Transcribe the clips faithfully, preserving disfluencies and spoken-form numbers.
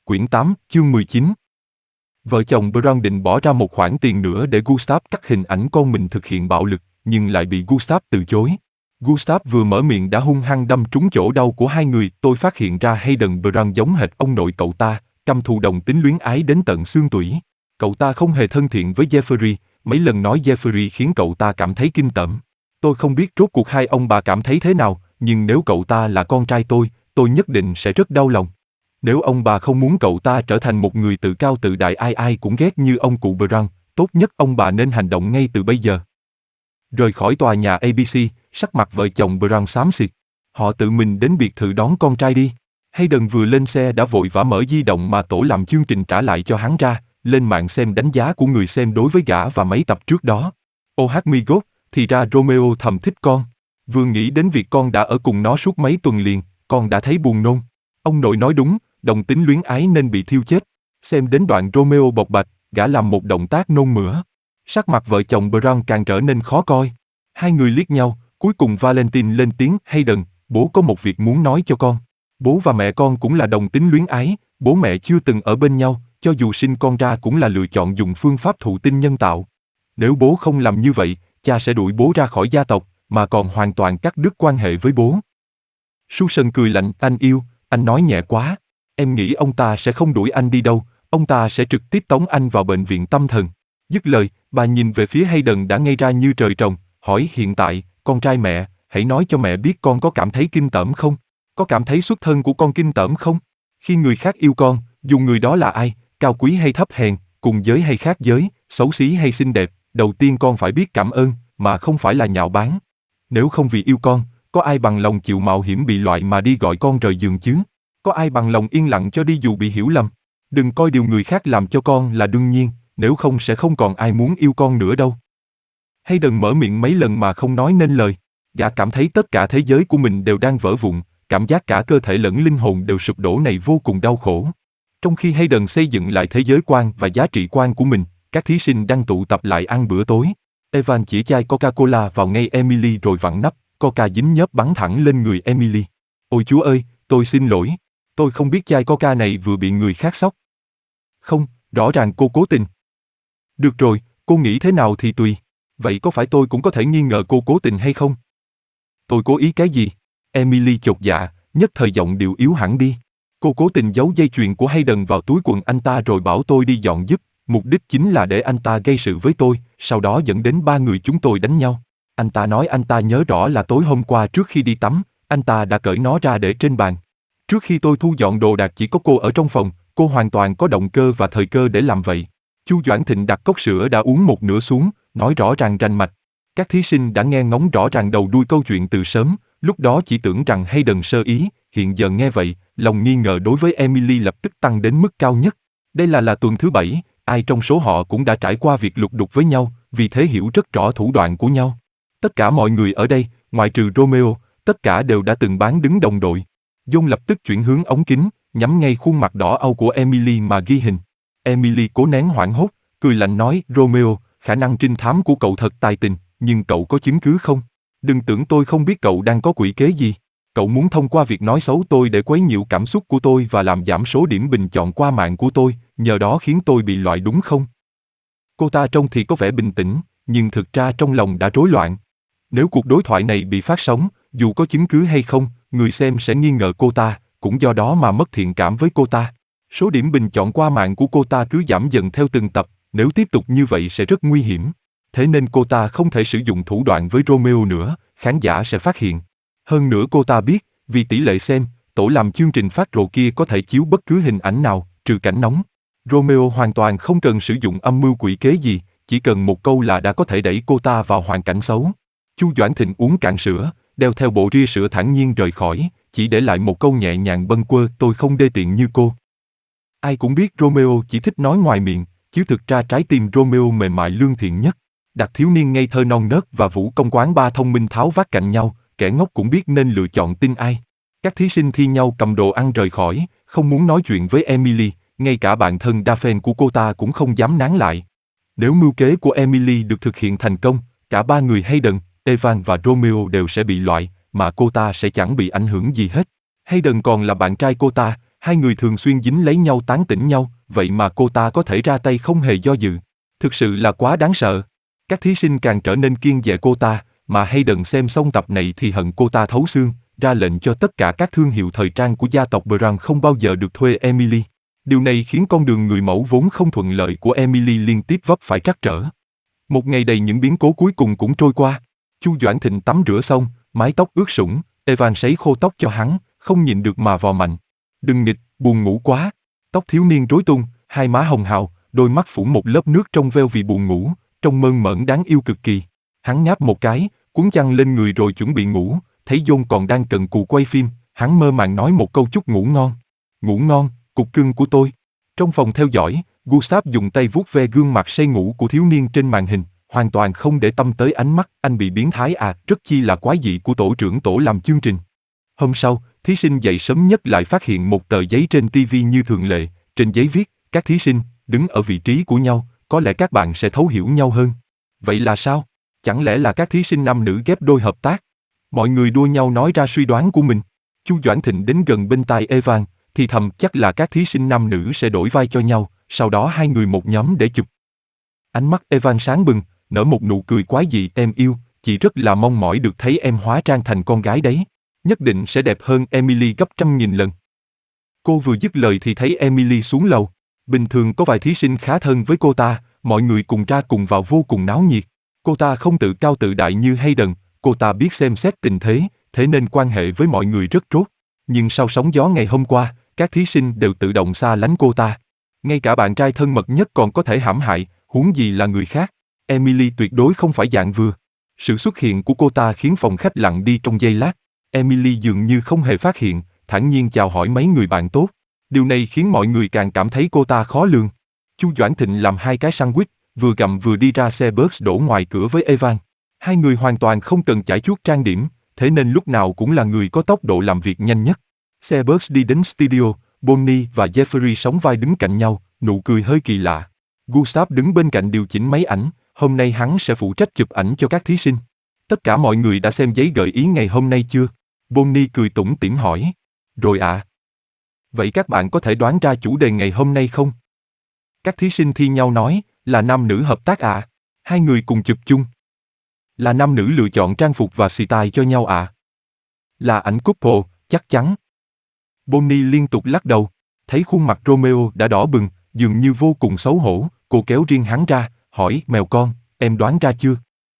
Quyển tám, chương mười chín. Vợ chồng Brown định bỏ ra một khoản tiền nữa để Gustav cắt hình ảnh con mình thực hiện bạo lực, nhưng lại bị Gustav từ chối. Gustav vừa mở miệng đã hung hăng đâm trúng chỗ đau của hai người. Tôi phát hiện ra Hayden Brown giống hệt ông nội cậu ta, căm thù đồng tính luyến ái đến tận xương tủy. Cậu ta không hề thân thiện với Jeffrey, mấy lần nói Jeffrey khiến cậu ta cảm thấy kinh tởm. Tôi không biết rốt cuộc hai ông bà cảm thấy thế nào, nhưng nếu cậu ta là con trai tôi, tôi nhất định sẽ rất đau lòng. Nếu ông bà không muốn cậu ta trở thành một người tự cao tự đại ai ai cũng ghét như ông cụ Brown, tốt nhất ông bà nên hành động ngay từ bây giờ. Rời khỏi tòa nhà a bê xê, sắc mặt vợ chồng Brown xám xịt. Họ tự mình đến biệt thự đón con trai đi. Hayden vừa lên xe đã vội vã mở di động mà tổ làm chương trình trả lại cho hắn ra, lên mạng xem đánh giá của người xem đối với gã và mấy tập trước đó. Oh my god, thì ra Romeo thầm thích con. Vừa nghĩ đến việc con đã ở cùng nó suốt mấy tuần liền, con đã thấy buồn nôn. Ông nội nói đúng, đồng tính luyến ái nên bị thiêu chết. Xem đến đoạn Romeo bộc bạch, gã làm một động tác nôn mửa. Sắc mặt vợ chồng Brown càng trở nên khó coi. Hai người liếc nhau, cuối cùng Valentine lên tiếng: Hayden, bố có một việc muốn nói cho con. Bố và mẹ con cũng là đồng tính luyến ái, bố mẹ chưa từng ở bên nhau, cho dù sinh con ra cũng là lựa chọn dùng phương pháp thụ tinh nhân tạo. Nếu bố không làm như vậy, cha sẽ đuổi bố ra khỏi gia tộc, mà còn hoàn toàn cắt đứt quan hệ với bố. Susan cười lạnh: anh yêu, anh nói nhẹ quá. Em nghĩ ông ta sẽ không đuổi anh đi đâu, ông ta sẽ trực tiếp tống anh vào bệnh viện tâm thần. Dứt lời, bà nhìn về phía Hayden đã ngây ra như trời trồng, hỏi: hiện tại, con trai mẹ, hãy nói cho mẹ biết con có cảm thấy kinh tởm không? Có cảm thấy xuất thân của con kinh tởm không? Khi người khác yêu con, dù người đó là ai, cao quý hay thấp hèn, cùng giới hay khác giới, xấu xí hay xinh đẹp, đầu tiên con phải biết cảm ơn, mà không phải là nhạo báng. Nếu không vì yêu con, có ai bằng lòng chịu mạo hiểm bị loại mà đi gọi con rời giường chứ? Có ai bằng lòng yên lặng cho đi dù bị hiểu lầm? Đừng coi điều người khác làm cho con là đương nhiên, nếu không sẽ không còn ai muốn yêu con nữa đâu. Hayden mở miệng mấy lần mà không nói nên lời. Gã cảm thấy tất cả thế giới của mình đều đang vỡ vụn, cảm giác cả cơ thể lẫn linh hồn đều sụp đổ này vô cùng đau khổ. Trong khi Hayden xây dựng lại thế giới quan và giá trị quan của mình, các thí sinh đang tụ tập lại ăn bữa tối. Evan chỉ chai Coca-Cola vào ngay Emily rồi vặn nắp, Coca dính nhớp bắn thẳng lên người Emily. Ôi Chúa ơi, tôi xin lỗi. Tôi không biết chai Coca này vừa bị người khác xóc. Không, rõ ràng cô cố tình. Được rồi, cô nghĩ thế nào thì tùy. Vậy có phải tôi cũng có thể nghi ngờ cô cố tình hay không? Tôi cố ý cái gì? Emily chột dạ, nhất thời giọng điệu yếu hẳn đi. Cô cố tình giấu dây chuyền của Hayden vào túi quần anh ta rồi bảo tôi đi dọn giúp. Mục đích chính là để anh ta gây sự với tôi, sau đó dẫn đến ba người chúng tôi đánh nhau. Anh ta nói anh ta nhớ rõ là tối hôm qua trước khi đi tắm, anh ta đã cởi nó ra để trên bàn. Trước khi tôi thu dọn đồ đạc chỉ có cô ở trong phòng, cô hoàn toàn có động cơ và thời cơ để làm vậy. Chu Doãn Thịnh đặt cốc sữa đã uống một nửa xuống, nói rõ ràng rành mạch. Các thí sinh đã nghe ngóng rõ ràng đầu đuôi câu chuyện từ sớm, lúc đó chỉ tưởng rằng Hayden sơ ý, hiện giờ nghe vậy, lòng nghi ngờ đối với Emily lập tức tăng đến mức cao nhất. Đây là là tuần thứ bảy, ai trong số họ cũng đã trải qua việc lục đục với nhau, vì thế hiểu rất rõ thủ đoạn của nhau. Tất cả mọi người ở đây, ngoại trừ Romeo, tất cả đều đã từng bán đứng đồng đội. John lập tức chuyển hướng ống kính, nhắm ngay khuôn mặt đỏ au của Emily mà ghi hình. Emily cố nén hoảng hốt, cười lạnh nói: Romeo, khả năng trinh thám của cậu thật tài tình, nhưng cậu có chứng cứ không? Đừng tưởng tôi không biết cậu đang có quỷ kế gì. Cậu muốn thông qua việc nói xấu tôi để quấy nhiễu cảm xúc của tôi và làm giảm số điểm bình chọn qua mạng của tôi, nhờ đó khiến tôi bị loại đúng không? Cô ta trông thì có vẻ bình tĩnh, nhưng thực ra trong lòng đã rối loạn. Nếu cuộc đối thoại này bị phát sóng, dù có chứng cứ hay không, người xem sẽ nghi ngờ cô ta, cũng do đó mà mất thiện cảm với cô ta. Số điểm bình chọn qua mạng của cô ta cứ giảm dần theo từng tập, nếu tiếp tục như vậy sẽ rất nguy hiểm. Thế nên cô ta không thể sử dụng thủ đoạn với Romeo nữa, khán giả sẽ phát hiện. Hơn nữa cô ta biết, vì tỷ lệ xem, tổ làm chương trình phát rồ kia có thể chiếu bất cứ hình ảnh nào, trừ cảnh nóng. Romeo hoàn toàn không cần sử dụng âm mưu quỷ kế gì, chỉ cần một câu là đã có thể đẩy cô ta vào hoàn cảnh xấu. Chu Doãn Thịnh uống cạn sữa, đeo theo bộ ria sữa thản nhiên rời khỏi, chỉ để lại một câu nhẹ nhàng bâng quơ: tôi không đê tiện như cô. Ai cũng biết Romeo chỉ thích nói ngoài miệng, chứ thực ra trái tim Romeo mềm mại lương thiện nhất. Đặt thiếu niên ngây thơ non nớt và vũ công quán ba thông minh tháo vát cạnh nhau, kẻ ngốc cũng biết nên lựa chọn tin ai. Các thí sinh thi nhau cầm đồ ăn rời khỏi, không muốn nói chuyện với Emily, ngay cả bạn thân Daphne của cô ta cũng không dám nán lại. Nếu mưu kế của Emily được thực hiện thành công, cả ba người Hayden, Evan và Romeo đều sẽ bị loại, mà cô ta sẽ chẳng bị ảnh hưởng gì hết. Hayden còn là bạn trai cô ta, Hai người thường xuyên dính lấy nhau tán tỉnh nhau, vậy mà cô ta có thể ra tay không hề do dự. Thực sự là quá đáng sợ. Các thí sinh càng trở nên kiêng dè cô ta, mà Hayden xem xong tập này thì hận cô ta thấu xương, ra lệnh cho tất cả các thương hiệu thời trang của gia tộc Brown không bao giờ được thuê Emily. Điều này khiến con đường người mẫu vốn không thuận lợi của Emily liên tiếp vấp phải trắc trở. Một ngày đầy những biến cố cuối cùng cũng trôi qua. Chu Doãn Thịnh tắm rửa xong, mái tóc ướt sũng, Evan sấy khô tóc cho hắn, không nhịn được mà vò mạnh. Đừng nghịch, buồn ngủ quá. Tóc thiếu niên rối tung, hai má hồng hào, đôi mắt phủ một lớp nước trong veo vì buồn ngủ, trông mơn mởn đáng yêu cực kỳ. Hắn ngáp một cái, cuốn chăn lên người rồi chuẩn bị ngủ, thấy John còn đang cần cù quay phim, hắn mơ màng nói một câu chúc ngủ ngon. Ngủ ngon, cục cưng của tôi. Trong phòng theo dõi, Gustav dùng tay vuốt ve gương mặt say ngủ của thiếu niên trên màn hình, hoàn toàn không để tâm tới ánh mắt anh bị biến thái à, rất chi là quái dị của tổ trưởng tổ làm chương trình. Hôm sau, thí sinh dậy sớm nhất lại phát hiện một tờ giấy trên ti vi như thường lệ, trên giấy viết, các thí sinh, đứng ở vị trí của nhau, có lẽ các bạn sẽ thấu hiểu nhau hơn. Vậy là sao? Chẳng lẽ là các thí sinh nam nữ ghép đôi hợp tác? Mọi người đua nhau nói ra suy đoán của mình. Chu Doãn Thịnh đến gần bên tai Evan, thì thầm chắc là các thí sinh nam nữ sẽ đổi vai cho nhau, sau đó hai người một nhóm để chụp. Ánh mắt Evan sáng bừng, nở một nụ cười quái dị. Em yêu, chị rất là mong mỏi được thấy em hóa trang thành con gái đấy. Nhất định sẽ đẹp hơn Emily gấp trăm nghìn lần. Cô vừa dứt lời thì thấy Emily xuống lầu. Bình thường có vài thí sinh khá thân với cô ta, mọi người cùng ra cùng vào vô cùng náo nhiệt. Cô ta không tự cao tự đại như Hayden, cô ta biết xem xét tình thế, thế nên quan hệ với mọi người rất tốt. Nhưng sau sóng gió ngày hôm qua, các thí sinh đều tự động xa lánh cô ta. Ngay cả bạn trai thân mật nhất còn có thể hãm hại, huống gì là người khác. Emily tuyệt đối không phải dạng vừa. Sự xuất hiện của cô ta khiến phòng khách lặng đi trong giây lát. Emily dường như không hề phát hiện, thản nhiên chào hỏi mấy người bạn tốt. Điều này khiến mọi người càng cảm thấy cô ta khó lường. Chu Doãn Thịnh làm hai cái sandwich, vừa gặm vừa đi ra xe bus đổ ngoài cửa với Evan. Hai người hoàn toàn không cần chải chuốt trang điểm, thế nên lúc nào cũng là người có tốc độ làm việc nhanh nhất. Xe bus đi đến studio, Bonnie và Jeffrey sóng vai đứng cạnh nhau, nụ cười hơi kỳ lạ. Gustav đứng bên cạnh điều chỉnh máy ảnh, hôm nay hắn sẽ phụ trách chụp ảnh cho các thí sinh. Tất cả mọi người đã xem giấy gợi ý ngày hôm nay chưa? Bonnie cười tủm tỉm hỏi. Rồi ạ. À. Vậy các bạn có thể đoán ra chủ đề ngày hôm nay không? Các thí sinh thi nhau nói, là nam nữ hợp tác ạ. À. Hai người cùng chụp chung. Là nam nữ lựa chọn trang phục và style cho nhau ạ. À. Là ảnh couple, chắc chắn. Bonnie liên tục lắc đầu, thấy khuôn mặt Romeo đã đỏ bừng, dường như vô cùng xấu hổ, cô kéo riêng hắn ra, hỏi, mèo con, em đoán ra chưa?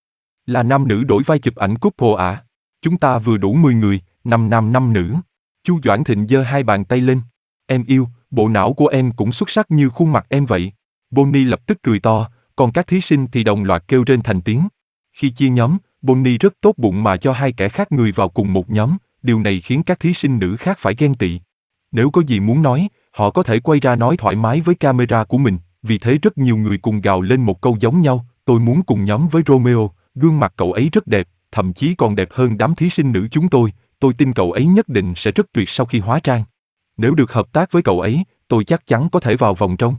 Là nam nữ đổi vai chụp ảnh couple ạ. À? Chúng ta vừa đủ mười người, năm nam năm nữ. Chu Doãn Thịnh giơ hai bàn tay lên. Em yêu, bộ não của em cũng xuất sắc như khuôn mặt em vậy. Bonnie lập tức cười to, còn các thí sinh thì đồng loạt kêu rên thành tiếng. Khi chia nhóm, Bonnie rất tốt bụng mà cho hai kẻ khác người vào cùng một nhóm, điều này khiến các thí sinh nữ khác phải ghen tị. Nếu có gì muốn nói, họ có thể quay ra nói thoải mái với camera của mình, vì thế rất nhiều người cùng gào lên một câu giống nhau, tôi muốn cùng nhóm với Romeo, gương mặt cậu ấy rất đẹp, thậm chí còn đẹp hơn đám thí sinh nữ chúng tôi, tôi tin cậu ấy nhất định sẽ rất tuyệt sau khi hóa trang. Nếu được hợp tác với cậu ấy, tôi chắc chắn có thể vào vòng trong.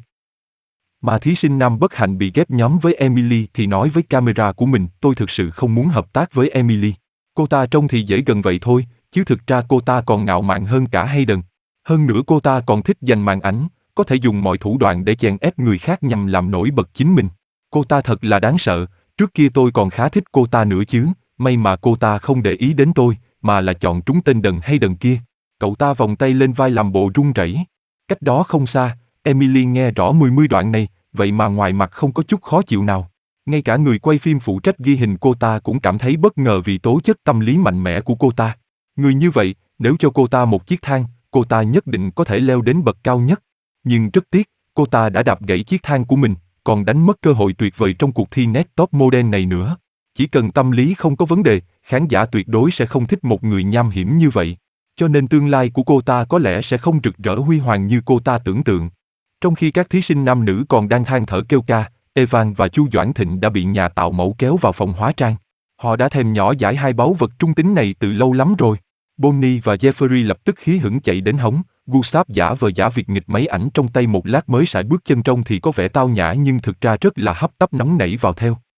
Mà thí sinh nam bất hạnh bị ghép nhóm với Emily thì nói với camera của mình, tôi thực sự không muốn hợp tác với Emily. Cô ta trông thì dễ gần vậy thôi, chứ thực ra cô ta còn ngạo mạn hơn cả Hayden. Hơn nữa cô ta còn thích giành màn ảnh, có thể dùng mọi thủ đoạn để chèn ép người khác nhằm làm nổi bật chính mình. Cô ta thật là đáng sợ, trước kia tôi còn khá thích cô ta nữa chứ, may mà cô ta không để ý đến tôi, mà là chọn trúng tên đần hay đần kia. Cậu ta vòng tay lên vai làm bộ run rẩy. Cách đó không xa, Emily nghe rõ mười mươi đoạn này, vậy mà ngoài mặt không có chút khó chịu nào. Ngay cả người quay phim phụ trách ghi hình cô ta cũng cảm thấy bất ngờ vì tố chất tâm lý mạnh mẽ của cô ta. Người như vậy, nếu cho cô ta một chiếc thang, cô ta nhất định có thể leo đến bậc cao nhất. Nhưng rất tiếc, cô ta đã đạp gãy chiếc thang của mình, còn đánh mất cơ hội tuyệt vời trong cuộc thi Next Top Model này nữa. Chỉ cần tâm lý không có vấn đề, khán giả tuyệt đối sẽ không thích một người nham hiểm như vậy. Cho nên tương lai của cô ta có lẽ sẽ không rực rỡ huy hoàng như cô ta tưởng tượng. Trong khi các thí sinh nam nữ còn đang than thở kêu ca, Evan và Chu Doãn Thịnh đã bị nhà tạo mẫu kéo vào phòng hóa trang. Họ đã thèm nhỏ dãi hai báu vật trung tính này từ lâu lắm rồi. Bonnie và Jeffrey lập tức hí hửng chạy đến hóng. Gustav giả vờ giả việc nghịch máy ảnh trong tay một lát mới sải bước chân trông thì có vẻ tao nhã nhưng thực ra rất là hấp tấp nóng nảy vào theo.